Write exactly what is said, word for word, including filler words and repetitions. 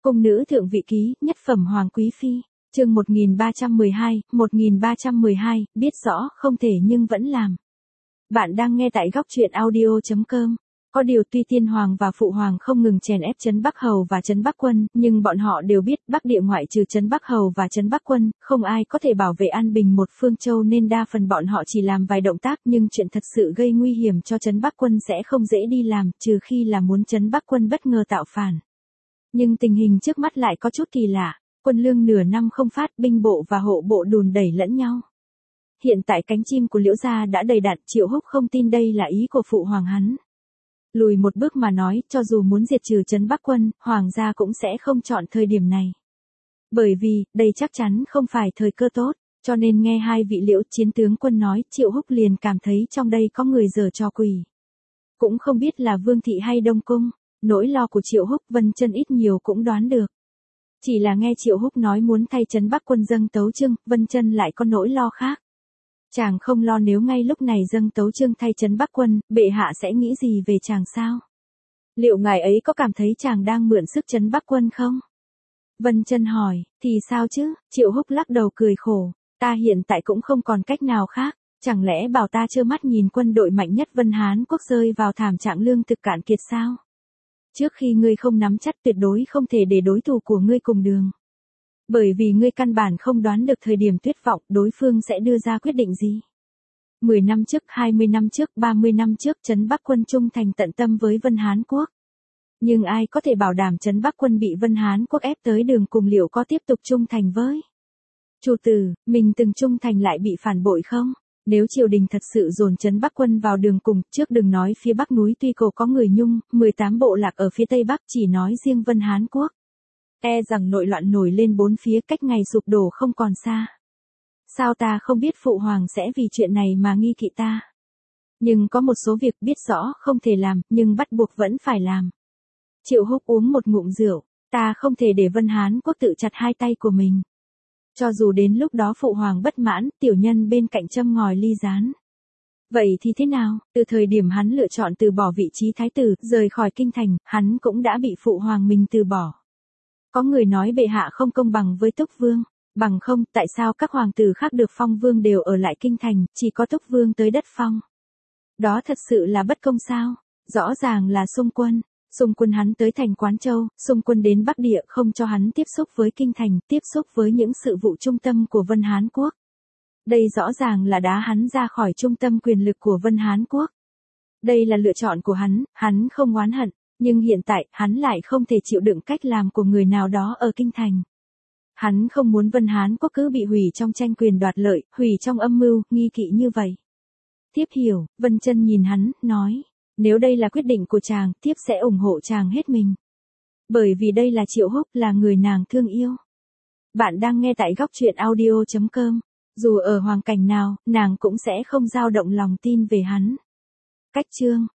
Cung nữ thượng vị ký, nhất phẩm hoàng quý phi, chương một nghìn ba trăm mười hai, một nghìn ba trăm mười hai, biết rõ không thể nhưng vẫn làm. Bạn đang nghe tại góc truyện audio chấm com. Có điều tuy tiên hoàng và phụ hoàng không ngừng chèn ép trấn Bắc Hầu và trấn Bắc Quân, nhưng bọn họ đều biết Bắc địa ngoại trừ trấn Bắc Hầu và trấn Bắc Quân, không ai có thể bảo vệ an bình một phương châu nên đa phần bọn họ chỉ làm vài động tác, nhưng chuyện thật sự gây nguy hiểm cho trấn Bắc Quân sẽ không dễ đi làm, trừ khi là muốn trấn Bắc Quân bất ngờ tạo phản. Nhưng tình hình trước mắt lại có chút kỳ lạ, quân lương nửa năm không phát, binh bộ và hộ bộ đùn đẩy lẫn nhau. Hiện tại cánh chim của Liễu gia đã đầy đặn, Triệu Húc không tin đây là ý của phụ hoàng hắn. Lùi một bước mà nói, cho dù muốn diệt trừ trấn Bắc Quân, hoàng gia cũng sẽ không chọn thời điểm này. Bởi vì, đây chắc chắn không phải thời cơ tốt, cho nên nghe hai vị Liễu chiến tướng quân nói, Triệu Húc liền cảm thấy trong đây có người giở trò quỷ. Cũng không biết là Vương thị hay Đông Cung, nỗi lo của Triệu Húc Vân Chân ít nhiều cũng đoán được. Chỉ là nghe Triệu Húc nói muốn thay trấn Bắc Quân dâng tấu chương, Vân Chân lại có nỗi lo khác. Chàng không lo nếu ngay lúc này dâng tấu chương thay trấn Bắc Quân, bệ hạ sẽ nghĩ gì về chàng sao? Liệu ngài ấy có cảm thấy chàng đang mượn sức trấn Bắc Quân không? Vân Chân hỏi, thì sao chứ? Triệu Húc lắc đầu cười khổ, ta hiện tại cũng không còn cách nào khác, chẳng lẽ bảo ta trơ mắt nhìn quân đội mạnh nhất Vân Hán quốc rơi vào thảm trạng lương thực cạn kiệt sao? Trước khi ngươi không nắm chắc tuyệt đối không thể để đối thủ của ngươi cùng đường. Bởi vì ngươi căn bản không đoán được thời điểm tuyệt vọng đối phương sẽ đưa ra quyết định gì. mười năm trước, hai mươi năm trước, ba mươi năm trước trấn Bắc Quân trung thành tận tâm với Vân Hán Quốc. Nhưng ai có thể bảo đảm trấn Bắc Quân bị Vân Hán Quốc ép tới đường cùng liệu có tiếp tục trung thành với Chủ tử, mình từng trung thành lại bị phản bội không? Nếu triều đình thật sự dồn trấn Bắc Quân vào đường cùng, trước đừng nói phía Bắc núi Tuy Cổ có người Nhung, mười tám bộ lạc ở phía Tây Bắc, chỉ nói riêng Vân Hán Quốc. E rằng nội loạn nổi lên bốn phía, cách ngày sụp đổ không còn xa. Sao ta không biết phụ hoàng sẽ vì chuyện này mà nghi kỵ ta? Nhưng có một số việc biết rõ không thể làm, nhưng bắt buộc vẫn phải làm. Triệu Húc uống một ngụm rượu, ta không thể để Vân Hán Quốc tự chặt hai tay của mình. Cho dù đến lúc đó phụ hoàng bất mãn, tiểu nhân bên cạnh châm ngòi ly gián. Vậy thì thế nào, từ thời điểm hắn lựa chọn từ bỏ vị trí thái tử, rời khỏi kinh thành, hắn cũng đã bị phụ hoàng mình từ bỏ. Có người nói bệ hạ không công bằng với Túc Vương, bằng không, tại sao các hoàng tử khác được phong vương đều ở lại kinh thành, chỉ có Túc Vương tới đất phong. Đó thật sự là bất công sao, rõ ràng là Xung Quân. Xung Quân hắn tới thành Quán Châu, Xung Quân đến Bắc Địa không cho hắn tiếp xúc với kinh thành, tiếp xúc với những sự vụ trung tâm của Vân Hán Quốc. Đây rõ ràng là đá hắn ra khỏi trung tâm quyền lực của Vân Hán Quốc. Đây là lựa chọn của hắn, hắn không oán hận, nhưng hiện tại hắn lại không thể chịu đựng cách làm của người nào đó ở kinh thành. Hắn không muốn Vân Hán Quốc cứ bị hủy trong tranh quyền đoạt lợi, hủy trong âm mưu, nghi kỵ như vậy. Thiếp hiểu, Vân Chân nhìn hắn, nói. Nếu đây là quyết định của chàng, thiếp sẽ ủng hộ chàng hết mình. Bởi vì đây là Triệu Húc, là người nàng thương yêu. Bạn đang nghe tại góc truyện audio chấm com. Dù ở hoàn cảnh nào, nàng cũng sẽ không dao động lòng tin về hắn. Cách chương.